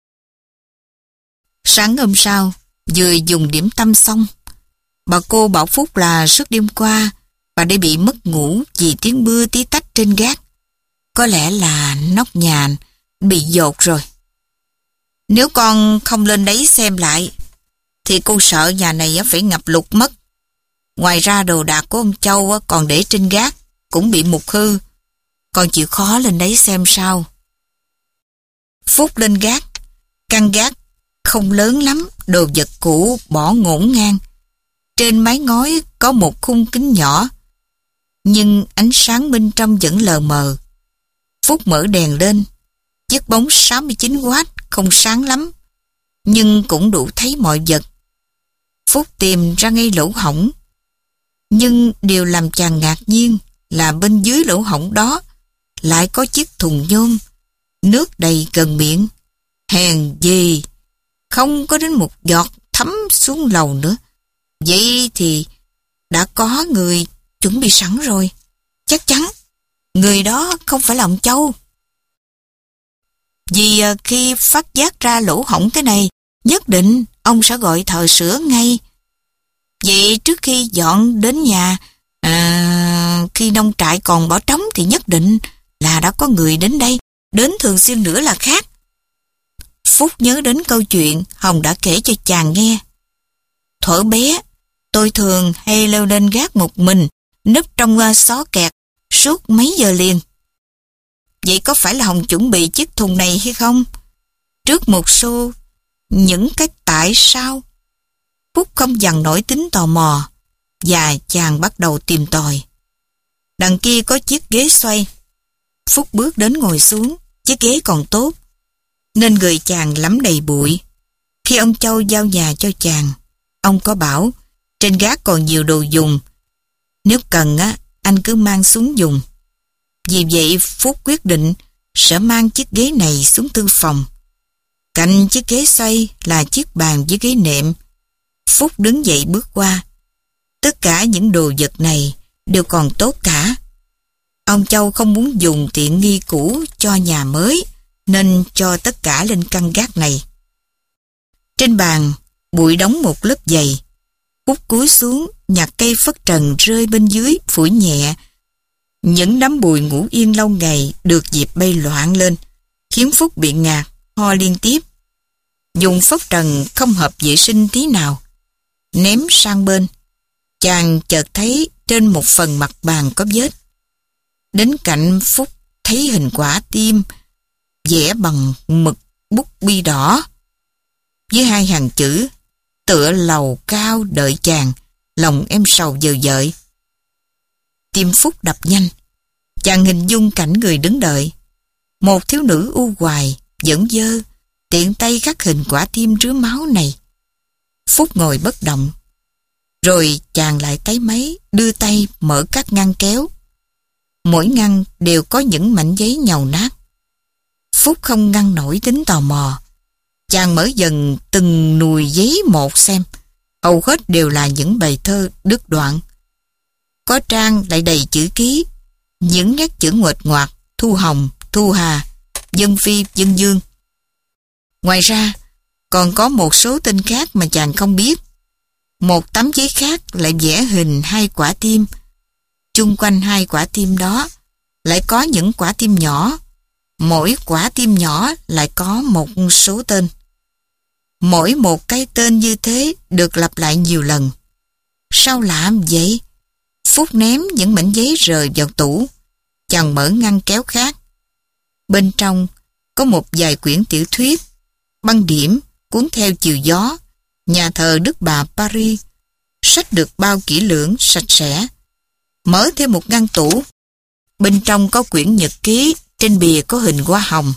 Sáng hôm sau, vừa dùng điểm tâm xong, bà cô bảo Phúc là suốt đêm qua bà đã bị mất ngủ vì tiếng mưa tí tách trên gác. Có lẽ là nóc nhà bị dột rồi. Nếu con không lên đấy xem lại thì cô sợ nhà này phải ngập lụt mất. Ngoài ra đồ đạc của ông Châu còn để trên gác cũng bị mục hư. Con chịu khó lên đấy xem sao. Phúc lên gác. Căn gác không lớn lắm, đồ vật cũ bỏ ngổn ngang. Trên mái ngói có một khung kính nhỏ, nhưng ánh sáng bên trong vẫn lờ mờ. Phúc mở đèn lên. Chiếc bóng sáu mươi chín oát không sáng lắm, nhưng cũng đủ thấy mọi vật. Phúc tìm ra ngay lỗ hổng. Nhưng điều làm chàng ngạc nhiên là bên dưới lỗ hổng đó lại có chiếc thùng nhôm, nước đầy gần miệng. Hèn gì không có đến một giọt thấm xuống lầu nữa. Vậy thì đã có người chuẩn bị sẵn rồi. Chắc chắn người đó không phải là ông Châu. Vì khi phát giác ra lỗ hổng thế này, nhất định ông sẽ gọi thợ sửa ngay. Vậy trước khi dọn đến nhà, à, khi nông trại còn bỏ trống thì nhất định là đã có người đến đây, đến thường xuyên nữa là khác. Phúc nhớ đến câu chuyện Hồng đã kể cho chàng nghe. Thuở bé, tôi thường hay leo lên gác một mình, núp trong xó kẹt suốt mấy giờ liền. Vậy có phải là Hồng chuẩn bị chiếc thùng này hay không? Trước một xô những cái tại sao, Phúc không dằn nổi tính tò mò, và chàng bắt đầu tìm tòi. Đằng kia có chiếc ghế xoay. Phúc bước đến ngồi xuống. Chiếc ghế còn tốt, nên người chàng lắm đầy bụi. Khi ông Châu giao nhà cho chàng, ông có bảo trên gác còn nhiều đồ dùng, nếu cần á anh cứ mang xuống dùng. Vì vậy Phúc quyết định sẽ mang chiếc ghế này xuống thư phòng. Cạnh chiếc ghế xoay là chiếc bàn với ghế nệm. Phúc đứng dậy bước qua. Tất cả những đồ vật này đều còn tốt cả. Ông Châu không muốn dùng tiện nghi cũ cho nhà mới, nên cho tất cả lên căn gác này. Trên bàn, bụi đóng một lớp dày. Phúc cúi xuống, nhặt cây phất trần rơi bên dưới, phủi nhẹ. Những đám bụi ngủ yên lâu ngày được dịp bay loạn lên, khiến Phúc bị ngạt, ho liên tiếp. Dùng phất trần không hợp vệ sinh tí nào. Ném sang bên, chàng chợt thấy trên một phần mặt bàn có vết. Đến cạnh Phúc thấy hình quả tim vẽ bằng mực bút bi đỏ, với hai hàng chữ tựa lầu cao đợi chàng. Lòng em sầu dời dợi. Tim Phúc đập nhanh. Chàng hình dung cảnh người đứng đợi. Một thiếu nữ u hoài, vẫn dơ, tiện tay khắc hình quả tim rứa máu này. Phúc ngồi bất động. Rồi chàng lại tay máy, đưa tay mở các ngăn kéo. Mỗi ngăn đều có những mảnh giấy nhàu nát. Phúc không ngăn nổi tính tò mò. Chàng mở dần từng nùi giấy một xem. Hầu hết đều là những bài thơ đứt đoạn. Có trang lại đầy chữ ký, những nét chữ nguệch ngoạc, Thu Hồng, Thu Hà, Dân Phi, Dân Dương. Ngoài ra, còn có một số tên khác mà chàng không biết. Một tấm giấy khác lại vẽ hình hai quả tim. Chung quanh hai quả tim đó lại có những quả tim nhỏ. Mỗi quả tim nhỏ lại có một số tên. Mỗi một cái tên như thế được lặp lại nhiều lần. Sao làm vậy? Phúc ném những mảnh giấy rời vào tủ. Chàng mở ngăn kéo khác. Bên trong có một vài quyển tiểu thuyết, băng điểm, cuốn theo chiều gió, Nhà thờ Đức Bà Paris, xách được bao kỹ lưỡng, sạch sẽ. Mở thêm một ngăn tủ. Bên trong có quyển nhật ký, trên bìa có hình hoa hồng.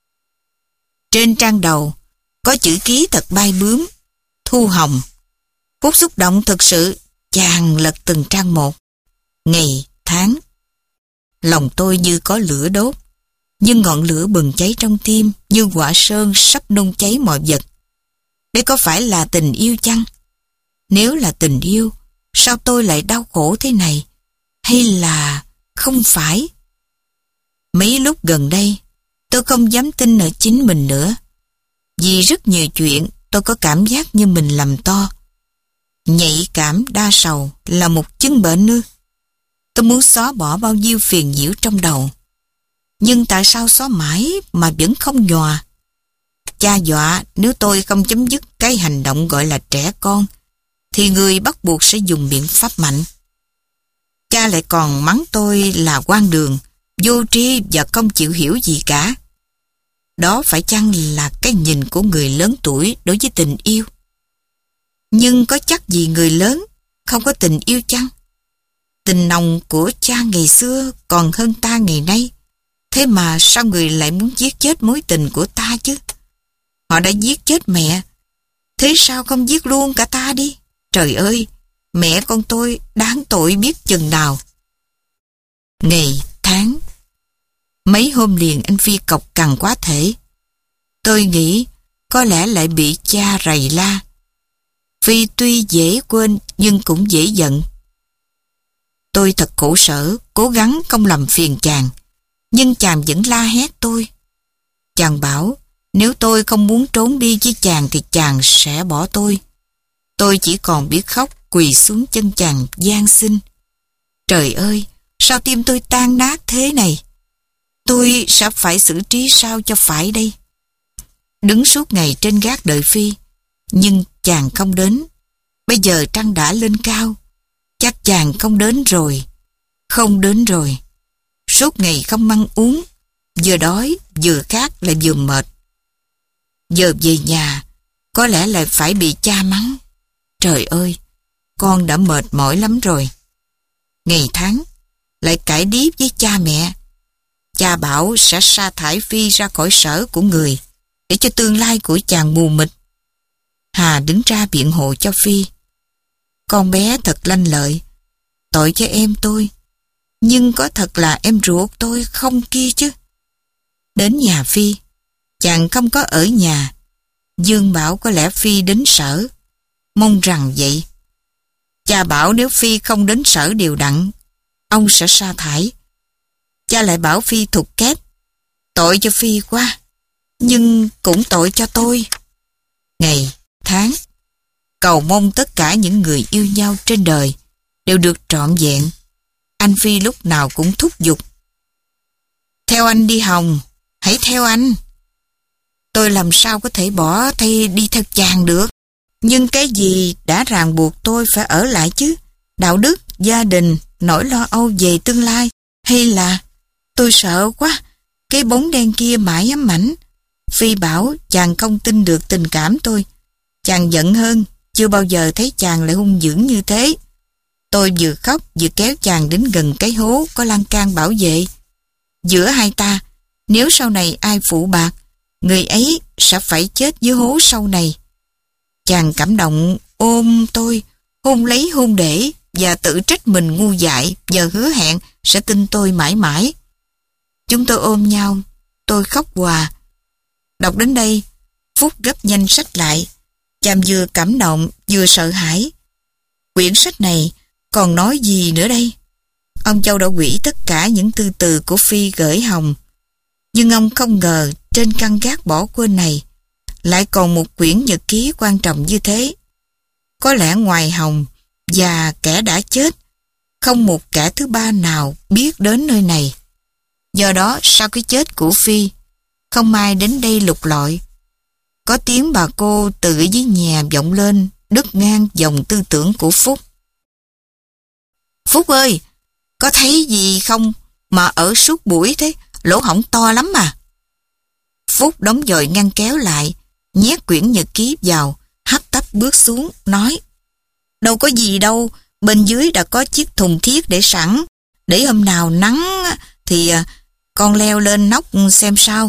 Trên trang đầu có chữ ký thật bay bướm, Thu Hồng. Phúc xúc động thực sự, chàng lật từng trang một. Ngày, tháng. Lòng tôi như có lửa đốt, nhưng ngọn lửa bừng cháy trong tim như hỏa sơn sắp nung cháy mọi vật. Đây có phải là tình yêu chăng? Nếu là tình yêu, sao tôi lại đau khổ thế này? Hay là không phải? Mấy lúc gần đây, tôi không dám tin ở chính mình nữa. Vì rất nhiều chuyện, tôi có cảm giác như mình làm to. Nhạy cảm đa sầu là một chứng bệnh ư? Tôi muốn xóa bỏ bao nhiêu phiền nhiễu trong đầu. Nhưng tại sao xóa mãi mà vẫn không nhòa? Cha dọa nếu tôi không chấm dứt cái hành động gọi là trẻ con, thì người bắt buộc sẽ dùng biện pháp mạnh. Cha lại còn mắng tôi là hoang đường, vô tri và không chịu hiểu gì cả. Đó phải chăng là cái nhìn của người lớn tuổi đối với tình yêu? Nhưng có chắc gì người lớn không có tình yêu chăng? Tình nồng của cha ngày xưa còn hơn ta ngày nay. Thế mà sao người lại muốn giết chết mối tình của ta chứ? Họ đã giết chết mẹ, thế sao không giết luôn cả ta đi? Trời ơi, mẹ con tôi đáng tội biết chừng nào. Ngày, tháng. Mấy hôm liền anh Phi cọc cằn quá thể. Tôi nghĩ có lẽ lại bị cha rầy la. Phi tuy dễ quên nhưng cũng dễ giận. Tôi thật khổ sở, cố gắng không làm phiền chàng, nhưng chàng vẫn la hét tôi. Chàng bảo nếu tôi không muốn trốn đi với chàng thì chàng sẽ bỏ tôi. Tôi chỉ còn biết khóc, quỳ xuống chân chàng van xin. Trời ơi, sao tim tôi tan nát thế này? Tôi sẽ phải xử trí sao cho phải đây? Đứng suốt ngày trên gác đợi Phi, nhưng chàng không đến. Bây giờ trăng đã lên cao, chắc chàng không đến rồi. Không đến rồi. Suốt ngày không ăn uống, vừa đói, vừa khát lại vừa mệt. Giờ về nhà, có lẽ lại phải bị cha mắng. Trời ơi, con đã mệt mỏi lắm rồi. Ngày tháng, lại cãi điếc với cha mẹ. Cha bảo sẽ sa thải Phi ra khỏi sở của người, để cho tương lai của chàng mù mịt. Hà đứng ra biện hộ cho Phi. Con bé thật lanh lợi, tội cho em tôi. Nhưng có thật là em ruột tôi không kia chứ? Đến nhà Phi, chàng không có ở nhà. Dương bảo có lẽ Phi đến sở. Mong rằng vậy. Cha bảo nếu Phi không đến sở đều đặn, ông sẽ sa thải. Cha lại bảo Phi thục kép. Tội cho Phi quá, nhưng cũng tội cho tôi. Ngày, tháng. Cầu mong tất cả những người yêu nhau trên đời đều được trọn vẹn. Anh Phi lúc nào cũng thúc giục. Theo anh đi Hồng, hãy theo anh. Tôi làm sao có thể bỏ thay đi theo chàng được. Nhưng cái gì đã ràng buộc tôi phải ở lại chứ? Đạo đức, gia đình, nỗi lo âu về tương lai, hay là tôi sợ quá, cái bóng đen kia mãi ám ảnh. Phi bảo chàng không tin được tình cảm tôi. Chàng giận hơn, chưa bao giờ thấy chàng lại hung dữ như thế. Tôi vừa khóc vừa kéo chàng đến gần cái hố có lan can bảo vệ. Giữa hai ta, nếu sau này ai phụ bạc, người ấy sẽ phải chết dưới hố sau này. Chàng cảm động ôm tôi, hôn lấy hôn để và tự trách mình ngu dại, giờ hứa hẹn sẽ tin tôi mãi mãi. Chúng tôi ôm nhau, tôi khóc hòa. Đọc đến đây, Phúc gấp nhanh sách lại. Chàng vừa cảm động vừa sợ hãi. Quyển sách này còn nói gì nữa đây? Ông Châu đã hủy tất cả những thư từ của Phi gửi Hồng. Nhưng ông không ngờ trên căn gác bỏ quên này lại còn một quyển nhật ký quan trọng như thế. Có lẽ ngoài Hồng và kẻ đã chết, không một kẻ thứ ba nào biết đến nơi này. Do đó sau cái chết của Phi, không ai đến đây lục lọi. Có tiếng bà cô từ ở dưới nhà vọng lên, đứt ngang dòng tư tưởng của Phúc. Phúc ơi, có thấy gì không mà ở suốt buổi thế, lỗ hổng to lắm mà. Phúc đóng dội ngăn kéo lại, nhét quyển nhật ký vào, hấp tấp bước xuống, nói: Đâu có gì đâu, bên dưới đã có chiếc thùng thiết để sẵn. Để hôm nào nắng thì con leo lên nóc xem sao.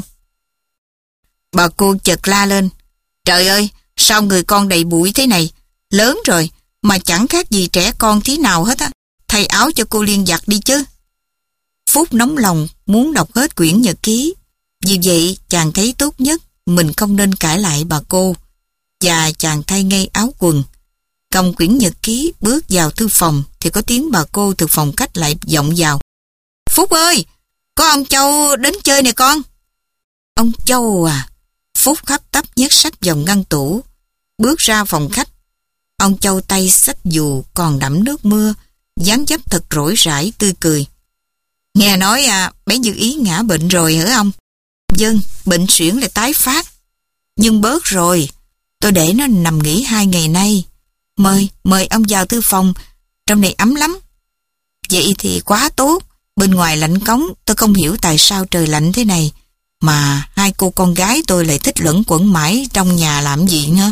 Bà cô chợt la lên. Trời ơi, sao người con đầy bụi thế này? Lớn rồi mà chẳng khác gì trẻ con tí nào hết á. Thay áo cho cô Liên giặt đi chứ. Phúc nóng lòng muốn đọc hết quyển nhật ký. Vì vậy chàng thấy tốt nhất mình không nên cãi lại bà cô. Và chàng thay ngay áo quần. Cầm quyển nhật ký bước vào thư phòng thì có tiếng bà cô từ phòng khách lại vọng vào. Phúc ơi, có ông Châu đến chơi nè con. Ông Châu à? Phúc hấp tấp nhét sách vào ngăn tủ, bước ra phòng khách. Ông Châu tay xách dù còn đẫm nước mưa, dáng dấp thật rỗi rãi tươi cười. Nghe nói à, bé Như Ý ngã bệnh rồi hả ông? Vâng, bệnh suyễn lại tái phát. Nhưng bớt rồi, tôi để nó nằm nghỉ hai ngày nay. Mời, mời ông vào thư phòng, trong này ấm lắm. Vậy thì quá tốt, bên ngoài lạnh cống, tôi không hiểu tại sao trời lạnh thế này. Mà hai cô con gái tôi lại thích luẩn quẩn mãi trong nhà làm gì nữa.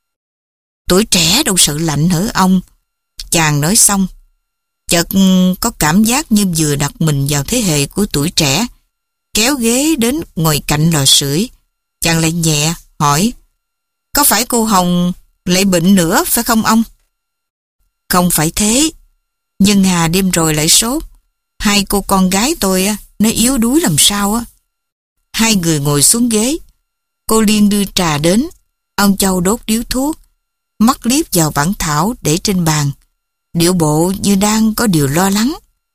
Tuổi trẻ đâu sợ lạnh hả ông? Chàng nói xong, chợt có cảm giác như vừa đặt mình vào thế hệ của tuổi trẻ. Kéo ghế đến ngồi cạnh lò sưởi. Chàng lại nhẹ hỏi, có phải cô Hồng lại bệnh nữa phải không ông? Không phải thế, nhưng Hà đêm rồi lại sốt. Hai cô con gái tôi nó yếu đuối làm sao á. Hai người ngồi xuống ghế. Cô Liên đưa trà đến. Ông Châu đốt điếu thuốc, mắt liếc vào bản thảo để trên bàn, điệu bộ như đang có điều lo lắng.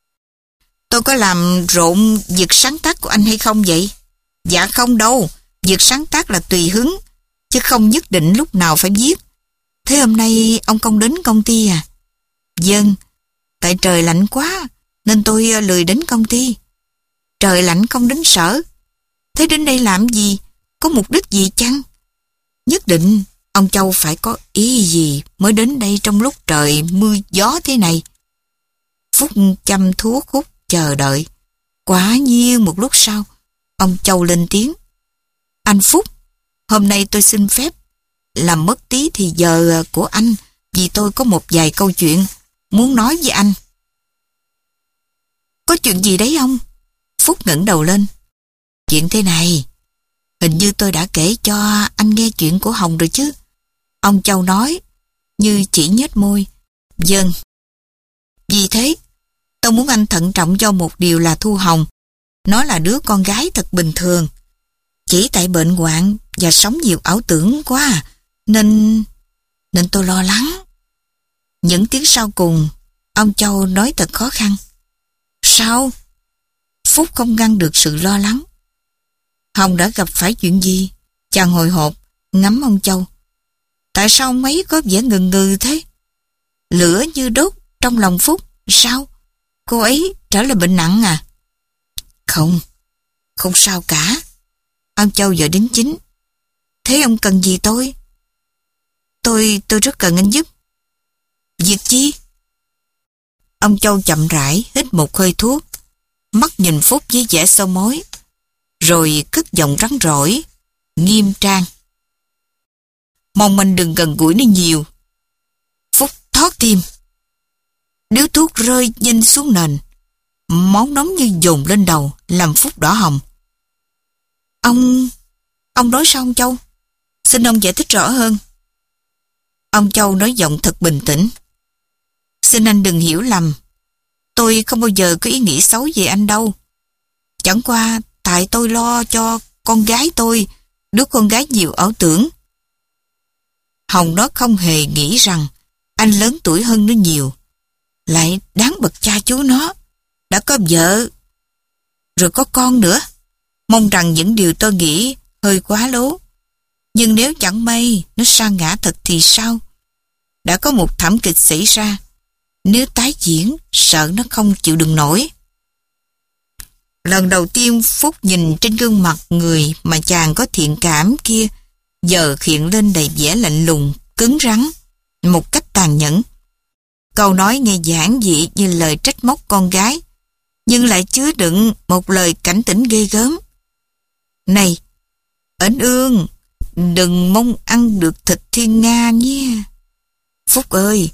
Tôi có làm rộn việc sáng tác của anh hay không vậy? Dạ không đâu, việc sáng tác là tùy hứng, chứ không nhất định lúc nào phải viết. Thế hôm nay ông không đến công ty à? Vâng, tại trời lạnh quá, nên tôi lười đến công ty. Trời lạnh không đến sở. Thế đến đây làm gì? Có mục đích gì chăng? Nhất định ông Châu phải có ý gì mới đến đây trong lúc trời mưa gió thế này. Phúc chăm thuốc hút chờ đợi. Quả nhiên một lúc sau, ông Châu lên tiếng. Anh Phúc, hôm nay tôi xin phép làm mất tí thì giờ của anh, vì tôi có một vài câu chuyện muốn nói với anh. Có chuyện gì đấy ông? Phúc ngẩng đầu lên. Chuyện thế này, hình như tôi đã kể cho anh nghe chuyện của Hồng rồi chứ. Ông Châu nói, như chỉ nhếch môi. Vâng. Vì thế, tôi muốn anh thận trọng cho một điều là Thu Hồng. Nó là đứa con gái thật bình thường. Chỉ tại bệnh hoạn và sống nhiều ảo tưởng quá, nên... nên tôi lo lắng. Những tiếng sau cùng, ông Châu nói thật khó khăn. Sao? Phúc không ngăn được sự lo lắng. Hồng đã gặp phải chuyện gì? Chàng hồi hộp, ngắm ông Châu. Tại sao ông ấy có vẻ ngừng ngừ thế? Lửa như đốt trong lòng Phúc. Sao? Cô ấy trở lại bệnh nặng à? Không, không sao cả. Ông Châu giờ đến chính. Thế ông cần gì tôi? Tôi, tôi rất cần anh giúp. Việc chi? Ông Châu chậm rãi hít một hơi thuốc, mắt nhìn Phúc với vẻ sâu mối, rồi cất giọng rắn rỏi, nghiêm trang. Mong anh đừng gần gũi nó nhiều. Phúc thót tim. Điếu thuốc rơi nhanh xuống nền. Máu nóng như dồn lên đầu, làm Phúc đỏ hồng. Ông... Ông nói sao ông Châu? Xin ông giải thích rõ hơn. Ông Châu nói giọng thật bình tĩnh. Xin anh đừng hiểu lầm. Tôi không bao giờ có ý nghĩ xấu về anh đâu. Chẳng qua tại tôi lo cho con gái tôi, đứa con gái nhiều ảo tưởng. Hồng nó không hề nghĩ rằng anh lớn tuổi hơn nó nhiều. Lại đáng bậc cha chú nó, đã có vợ, rồi có con nữa. Mong rằng những điều tôi nghĩ hơi quá lố. Nhưng nếu chẳng may nó sa ngã thật thì sao? Đã có một thảm kịch xảy ra. Nếu tái diễn, sợ nó không chịu đựng nổi. Lần đầu tiên Phúc nhìn trên gương mặt người mà chàng có thiện cảm kia, giờ hiện lên đầy vẻ lạnh lùng, cứng rắn, một cách tàn nhẫn. Câu nói nghe giản dị như lời trách móc con gái, nhưng lại chứa đựng một lời cảnh tỉnh ghê gớm. Này, Ẩn Ương, đừng mong ăn được thịt thiên nga nhé. Phúc ơi,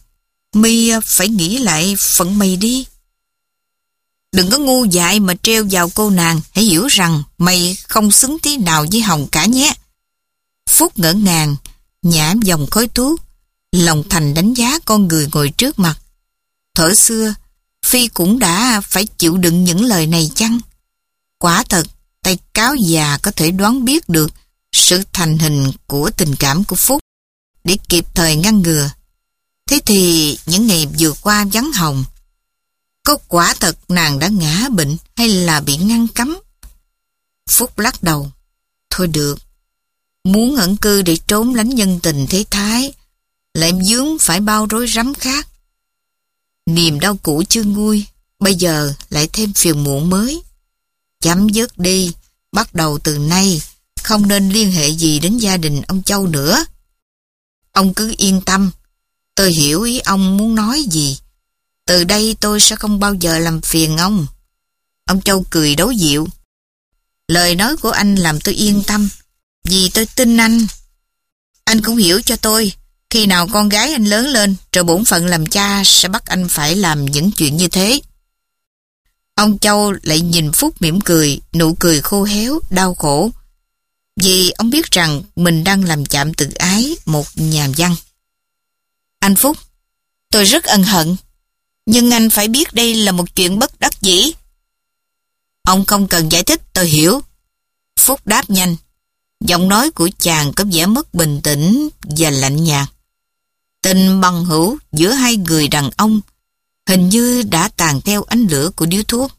Mi phải nghĩ lại phận mày đi. Đừng có ngu dại mà treo vào cô nàng. Hãy hiểu rằng mày không xứng tí nào với Hồng cả nhé. Phúc ngỡ ngàng, nhả dòng khói thuốc, lòng thành đánh giá con người ngồi trước mặt. Thuở xưa, Phi cũng đã phải chịu đựng những lời này chăng? Quả thật, tay cáo già có thể đoán biết được sự thành hình của tình cảm của Phúc để kịp thời ngăn ngừa. Thế thì những ngày vừa qua vắng Hồng, có quả thật nàng đã ngã bệnh hay là bị ngăn cấm? Phúc lắc đầu. Thôi được, muốn ẩn cư để trốn lánh nhân tình thế thái, lại vướng phải bao rối rắm khác. Niềm đau cũ chưa nguôi, bây giờ lại thêm phiền muộn mới. Chấm dứt đi, bắt đầu từ nay, không nên liên hệ gì đến gia đình ông Châu nữa. Ông cứ yên tâm, tôi hiểu ý ông muốn nói gì. Từ đây tôi sẽ không bao giờ làm phiền ông. Ông Châu cười đố dịu. Lời nói của anh làm tôi yên tâm, vì tôi tin anh. Anh cũng hiểu cho tôi, khi nào con gái anh lớn lên, rồi bổn phận làm cha sẽ bắt anh phải làm những chuyện như thế. Ông Châu lại nhìn Phúc mỉm cười, nụ cười khô héo, đau khổ. Vì ông biết rằng mình đang làm chạm tự ái một nhà văn. Anh Phúc, tôi rất ân hận, nhưng anh phải biết đây là một chuyện bất đắc dĩ. Ông không cần giải thích, tôi hiểu. Phúc đáp nhanh. Giọng nói của chàng có vẻ mất bình tĩnh và lạnh nhạt. Tình bằng hữu giữa hai người đàn ông hình như đã tàn theo ánh lửa của điếu thuốc.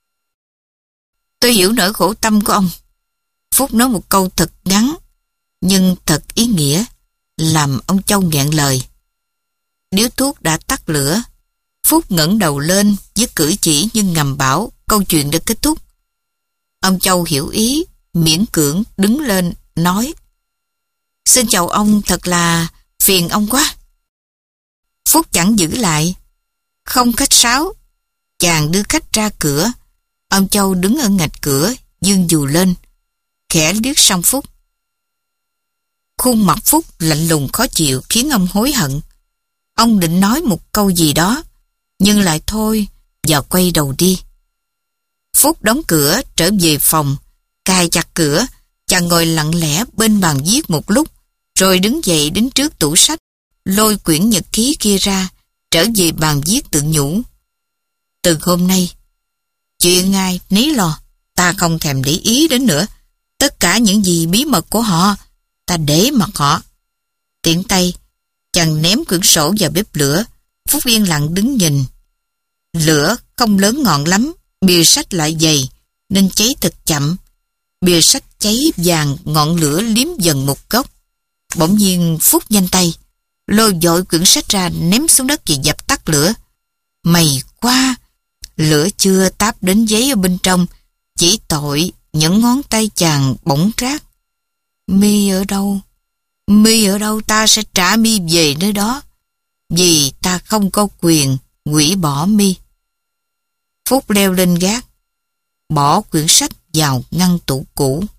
Tôi hiểu nỗi khổ tâm của ông. Phúc nói một câu thật ngắn, nhưng thật ý nghĩa, làm ông Châu nghẹn lời. Điếu thuốc đã tắt lửa. Phúc ngẩng đầu lên với cử chỉ nhưng ngầm bảo câu chuyện đã kết thúc. Ông Châu hiểu ý, miễn cưỡng đứng lên, nói: Xin chào ông, thật là phiền ông quá. Phúc chẳng giữ lại, không khách sáo. Chàng đưa khách ra cửa. Ông Châu đứng ở ngạch cửa, giương dù lên, khẽ liếc sang Phúc. Khuôn mặt Phúc lạnh lùng khó chịu khiến ông hối hận. Ông định nói một câu gì đó, nhưng lại thôi và quay đầu đi. Phúc đóng cửa trở về phòng, cài chặt cửa. Chàng ngồi lặng lẽ bên bàn viết một lúc, rồi đứng dậy đến trước tủ sách, lôi quyển nhật ký kia ra, trở về bàn viết tự nhủ. Từ hôm nay, chuyện ai nấy lo, ta không thèm để ý đến nữa. Tất cả những gì bí mật của họ, ta để mặc họ. Tiện tay, chàng ném quyển sổ vào bếp lửa. Phúc yên lặng đứng nhìn. Lửa không lớn ngọn lắm, bìa sách lại dày, nên cháy thật chậm. Bìa sách cháy vàng, ngọn lửa liếm dần một góc. Bỗng nhiên Phúc nhanh tay, lôi dội quyển sách ra ném xuống đất và dập tắt lửa. May quá, lửa chưa táp đến giấy ở bên trong, chỉ tội những ngón tay chàng bỗng rát. Mi ở đâu? Mi ở đâu ta sẽ trả Mi về nơi đó, vì ta không có quyền hủy bỏ Mi. Phúc leo lên gác, bỏ quyển sách vào ngăn tủ cũ.